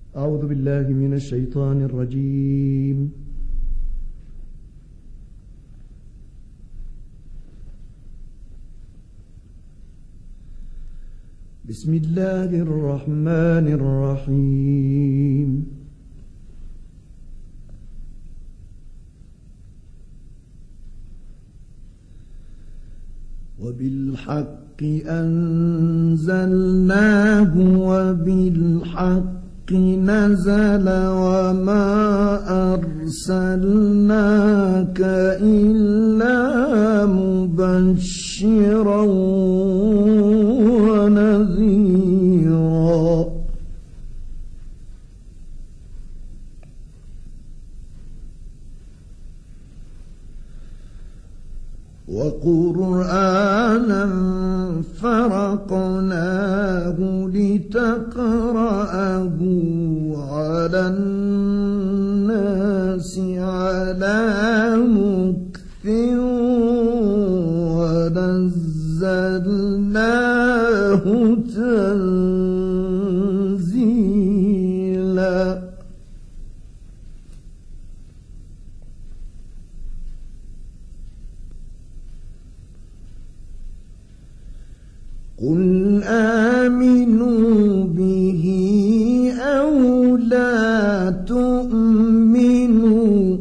أعوذ بالله من الشيطان الرجيم. بسم الله الرحمن الرحيم. وبالحق أنزلناه وبالحق نزل وما أرسلناك إلا مبشرا ونذيرا. وقرآنا فرقناه لتقرأه على الناس على مكث ونزلناه تنزيلا. قل آمنوا به أو لا تؤمنوا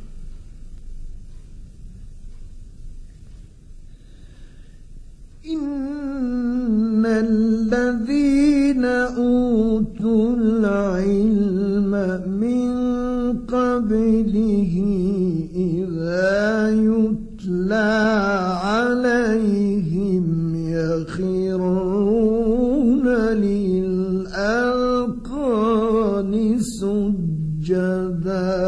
إن الذين أوتوا العلم من قبله إذا يتلى عليهم يخرون للأذقان سجدا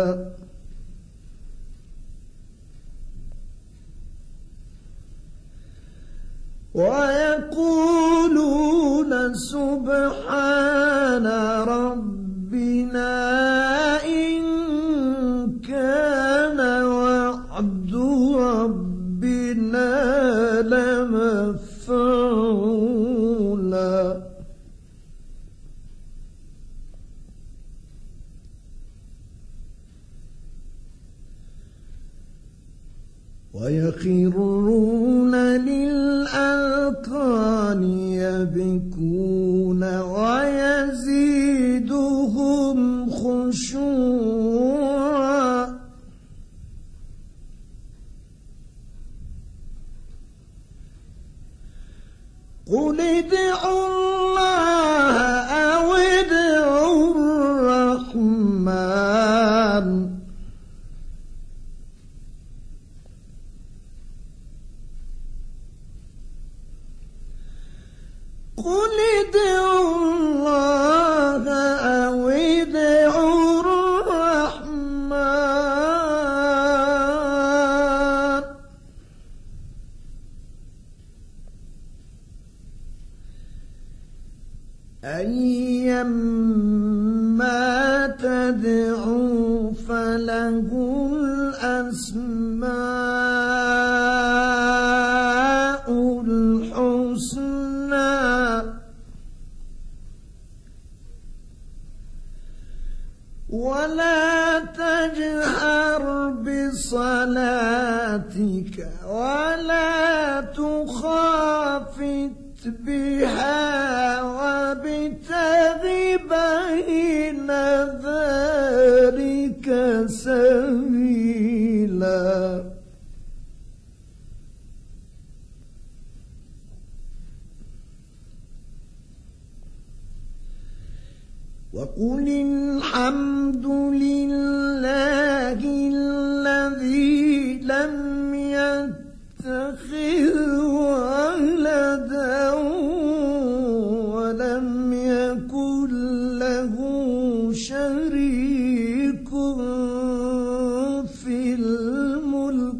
ويقولون سبحان ربنا إن كان وعد ربنا لمفعولا. ويخرون للأذقان يبكون ويزيدهم خشوعا. قل ادعوا الله أو ادعوا الرحمن قل ادعوا الله أو ادعوا الرحمن أيما تدعوا فله الأسماء الحسنى ولا تجهر بصلاتك ولا تخافت بها وابتغ بين ذلك سبيلا. وقل الحمد لله الذي لم يتخذ ولدا ولم يكن له شريك في الملك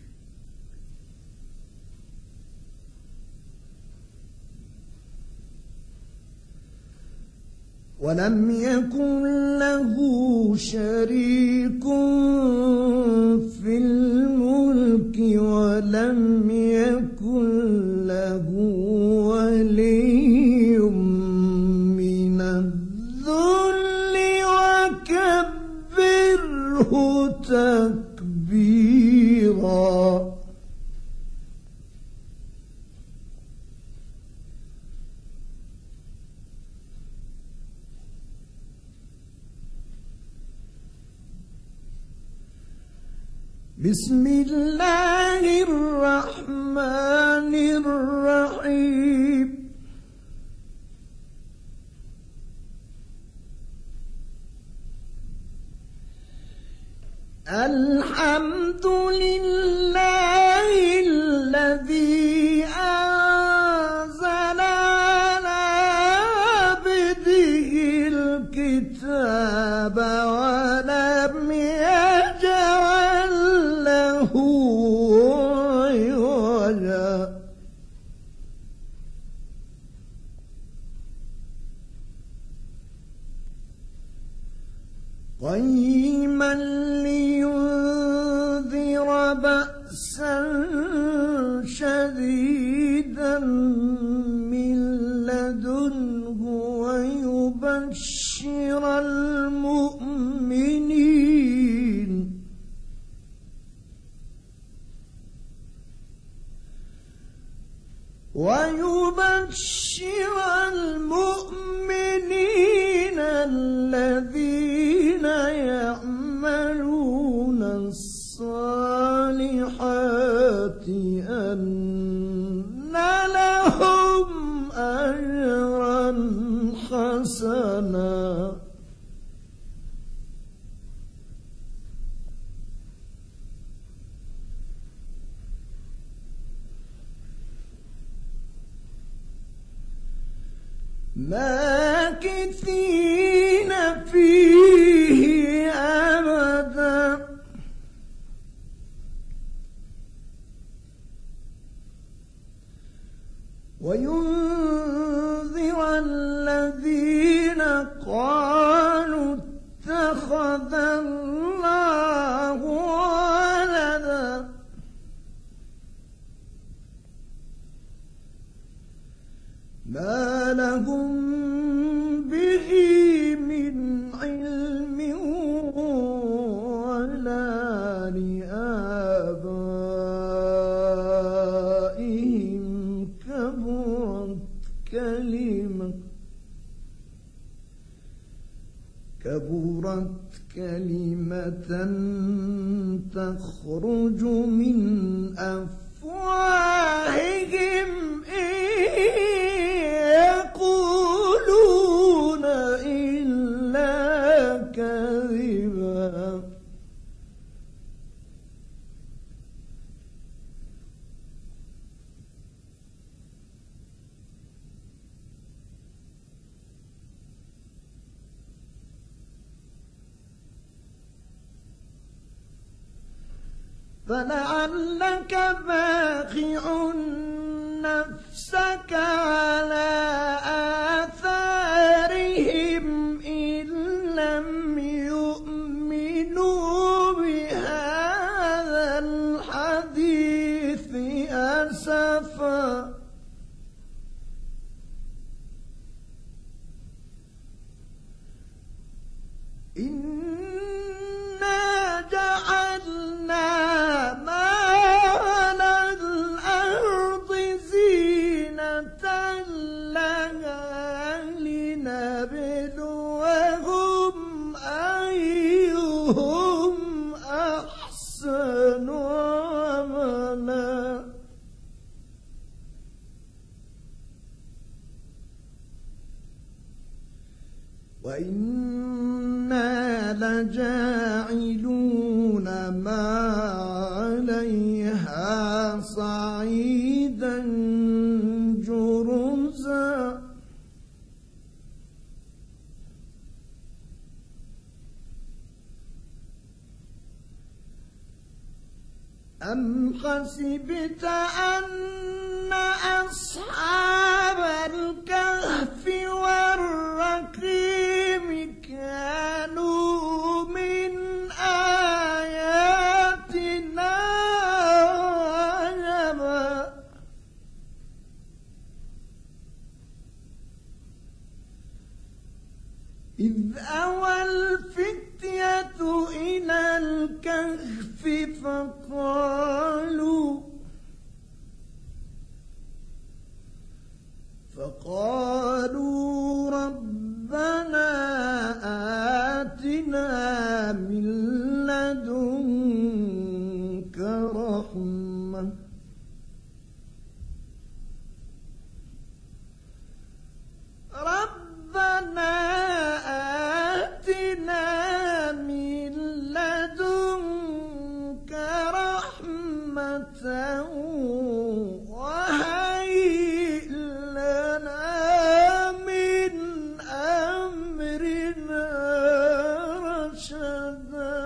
ولم يكن له شريك في الملك ولم يكن له ولي من الذل الذل وكبره تكبيرا. بسم الله الرحمن الرحيم. الحمد لله الذي أنزل على عبده الكتاب ولم يجعل له عوجا. قيما لينذر بأسا شديدا من لدنه ويبشر المؤمنين الذين يعملون الصالحات أن لهم أجرا حسنا. ماكثين فيه أبدا وينذر الذين قالوا اتخذ الله ولدا ما لهم به من علم ولا لآبائهم كبرت كلمة تخرج من أفواههم يقولون إلا كذبا. فلعلك باخع نفسك على آثارهم إن لم يؤمنوا بهذا الحديث أسفا. إنا جعلنا ما على الأرض زينة لها لنبلوهم أيهم أحسن عملا. وإنا لجاعلون ما عليها صعيدا جرزا. أم حسبت أن أصحاب الكهف والرقيم كانوا من آياتنا عجبا. إذ أوى الفتية إلى الكهف فقالوا ربنا آتنا من لدنك رحمة وهيئ لنا من أمرنا رشدا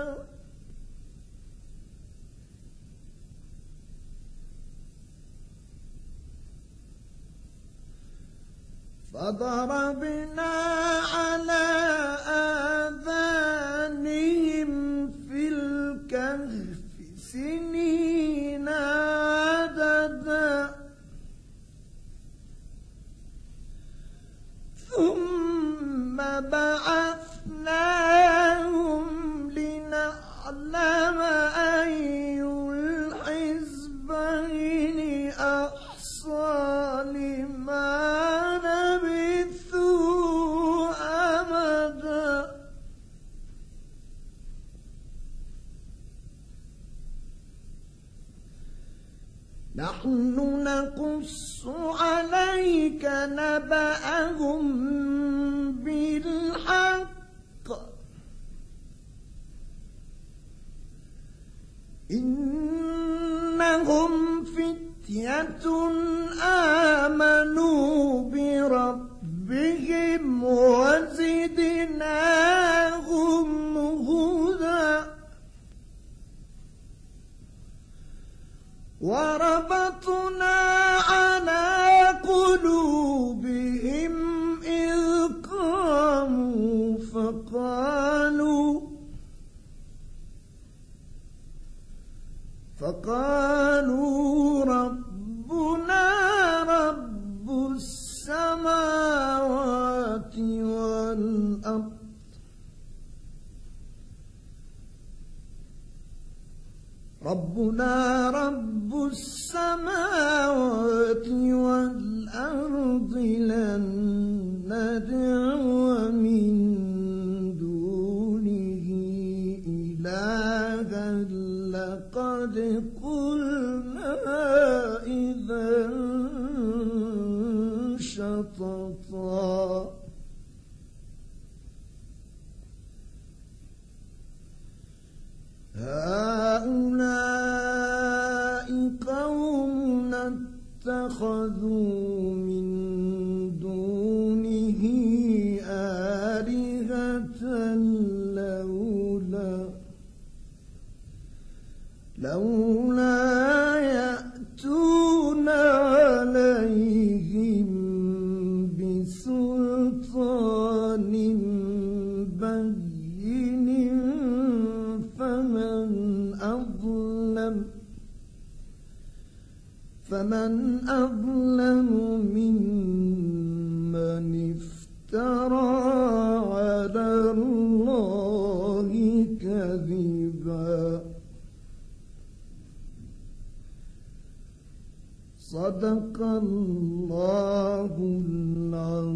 فضربنا على آذانهم في الكهف سنين عددا ثم بعثناهم لنعلم أي الحزبين أحصى لما لبثوا أمدا نحن نقص عليك نبأهم بالحق إنهم فتية آمنوا بربهم وزدناهم هدى وربطنا على قلوبهم إذ قاموا فقالوا ربنا رب السماوات والأرض ربنا رب السماوات والأرض لن ندعو من دونه إلها لقد قلنا إذا شططا هؤلاء قوم اتخذوا من دونه آلهة لولا يأتون عليهم بسلطان بين فمن أظلم ممن افترى على الله كذبا صدق الله العظيم.